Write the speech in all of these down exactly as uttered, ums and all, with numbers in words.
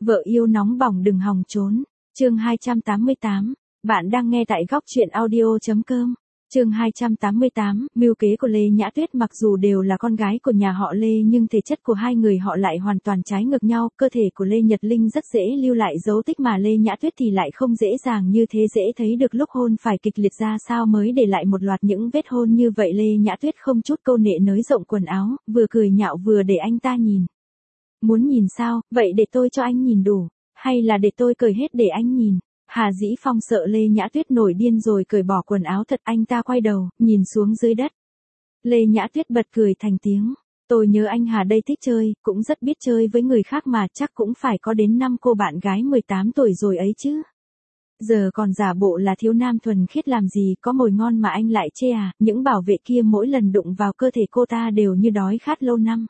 Vợ yêu nóng bỏng đừng hòng trốn. Chương hai trăm tám mươi tám. Bạn đang nghe tại góc truyện audio chấm com. Chương hai trăm tám mươi tám, mưu kế của Lê Nhã Tuyết. Mặc dù đều là con gái của nhà họ Lê nhưng thể chất của hai người họ lại hoàn toàn trái ngược nhau. Cơ thể của Lê Nhật Linh rất dễ lưu lại dấu tích mà Lê Nhã Tuyết thì lại không dễ dàng như thế. Dễ thấy được lúc hôn phải kịch liệt ra sao mới để lại một loạt những vết hôn như vậy. Lê Nhã Tuyết không chút câu nệ nới rộng quần áo, vừa cười nhạo vừa để anh ta nhìn. Muốn nhìn sao, vậy để tôi cho anh nhìn đủ, hay là để tôi cởi hết để anh nhìn. Hà Dĩ Phong sợ Lê Nhã Tuyết nổi điên rồi cởi bỏ quần áo thật, anh ta quay đầu, nhìn xuống dưới đất. Lê Nhã Tuyết bật cười thành tiếng. Tôi nhớ anh Hà đây thích chơi, cũng rất biết chơi với người khác mà, chắc cũng phải có đến năm cô bạn gái mười tám tuổi rồi ấy chứ. Giờ còn giả bộ là thiếu nam thuần khiết làm gì, có mồi ngon mà anh lại chê à. Những bảo vệ kia mỗi lần đụng vào cơ thể cô ta đều như đói khát lâu năm.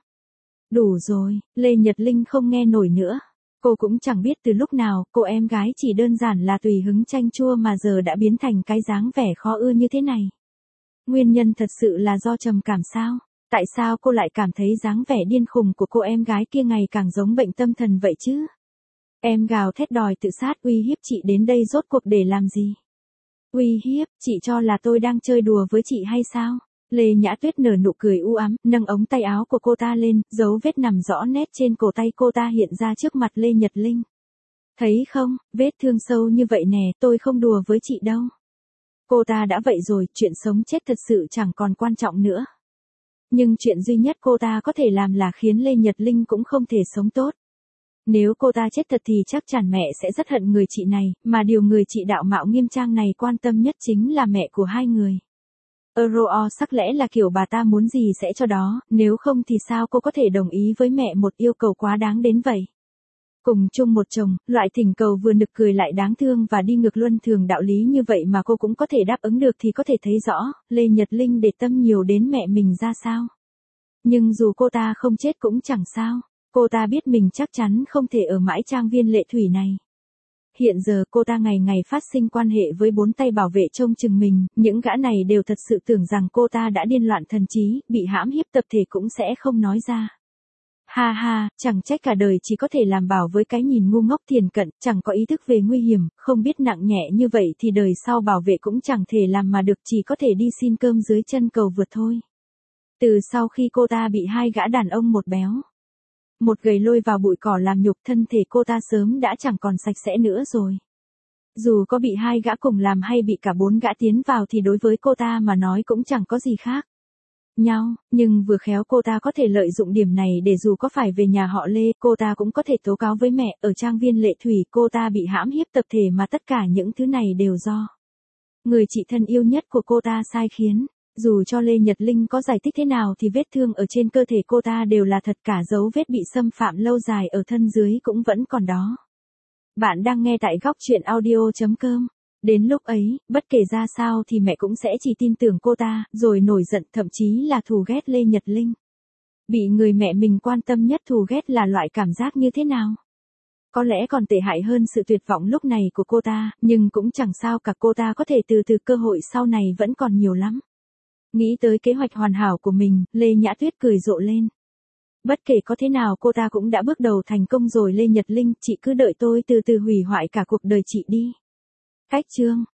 Đủ rồi, Lê Nhật Linh không nghe nổi nữa. Cô cũng chẳng biết từ lúc nào, cô em gái chỉ đơn giản là tùy hứng chanh chua mà giờ đã biến thành cái dáng vẻ khó ưa như thế này. Nguyên nhân thật sự là do trầm cảm sao? Tại sao cô lại cảm thấy dáng vẻ điên khùng của cô em gái kia ngày càng giống bệnh tâm thần vậy chứ? Em gào thét đòi tự sát uy hiếp chị đến đây rốt cuộc để làm gì? Uy hiếp, chị cho là tôi đang chơi đùa với chị hay sao? Lê Nhã Tuyết nở nụ cười u ám, nâng ống tay áo của cô ta lên, dấu vết nằm rõ nét trên cổ tay cô ta hiện ra trước mặt Lê Nhật Linh. Thấy không, vết thương sâu như vậy nè, tôi không đùa với chị đâu. Cô ta đã vậy rồi, chuyện sống chết thật sự chẳng còn quan trọng nữa. Nhưng chuyện duy nhất cô ta có thể làm là khiến Lê Nhật Linh cũng không thể sống tốt. Nếu cô ta chết thật thì chắc chắn mẹ sẽ rất hận người chị này, mà điều người chị đạo mạo nghiêm trang này quan tâm nhất chính là mẹ của hai người. Euro sắc lẽ là kiểu bà ta muốn gì sẽ cho đó, nếu không thì sao cô có thể đồng ý với mẹ một yêu cầu quá đáng đến vậy. Cùng chung một chồng, loại thỉnh cầu vừa nực cười lại đáng thương và đi ngược luân thường đạo lý như vậy mà cô cũng có thể đáp ứng được thì có thể thấy rõ, Lê Nhật Linh để tâm nhiều đến mẹ mình ra sao. Nhưng dù cô ta không chết cũng chẳng sao, cô ta biết mình chắc chắn không thể ở mãi trang viên Lệ Thủy này. Hiện giờ cô ta ngày ngày phát sinh quan hệ với bốn tay bảo vệ trông chừng mình, những gã này đều thật sự tưởng rằng cô ta đã điên loạn thần trí, bị hãm hiếp tập thể cũng sẽ không nói ra. Ha ha, chẳng trách cả đời chỉ có thể làm bảo với cái nhìn ngu ngốc thiền cận, chẳng có ý thức về nguy hiểm, không biết nặng nhẹ như vậy thì đời sau bảo vệ cũng chẳng thể làm mà được, chỉ có thể đi xin cơm dưới chân cầu vượt thôi. Từ sau khi cô ta bị hai gã đàn ông một béo, một gầy lôi vào bụi cỏ làm nhục, thân thể cô ta sớm đã chẳng còn sạch sẽ nữa rồi. Dù có bị hai gã cùng làm hay bị cả bốn gã tiến vào thì đối với cô ta mà nói cũng chẳng có gì khác nhau, nhưng vừa khéo cô ta có thể lợi dụng điểm này để dù có phải về nhà họ Lê, cô ta cũng có thể tố cáo với mẹ. Ở trang viên Lệ Thủy cô ta bị hãm hiếp tập thể mà tất cả những thứ này đều do người chị thân yêu nhất của cô ta sai khiến. Dù cho Lê Nhật Linh có giải thích thế nào thì vết thương ở trên cơ thể cô ta đều là thật, cả dấu vết bị xâm phạm lâu dài ở thân dưới cũng vẫn còn đó. Bạn đang nghe tại góc truyện audio chấm com. Đến lúc ấy, bất kể ra sao thì mẹ cũng sẽ chỉ tin tưởng cô ta, rồi nổi giận, thậm chí là thù ghét Lê Nhật Linh. Bị người mẹ mình quan tâm nhất thù ghét là loại cảm giác như thế nào? Có lẽ còn tệ hại hơn sự tuyệt vọng lúc này của cô ta, nhưng cũng chẳng sao cả, cô ta có thể từ từ, cơ hội sau này vẫn còn nhiều lắm. Nghĩ tới kế hoạch hoàn hảo của mình, Lê Nhã Tuyết cười rộ lên. Bất kể có thế nào cô ta cũng đã bước đầu thành công rồi Lê Nhật Linh, chị cứ đợi tôi từ từ hủy hoại cả cuộc đời chị đi. Cách chương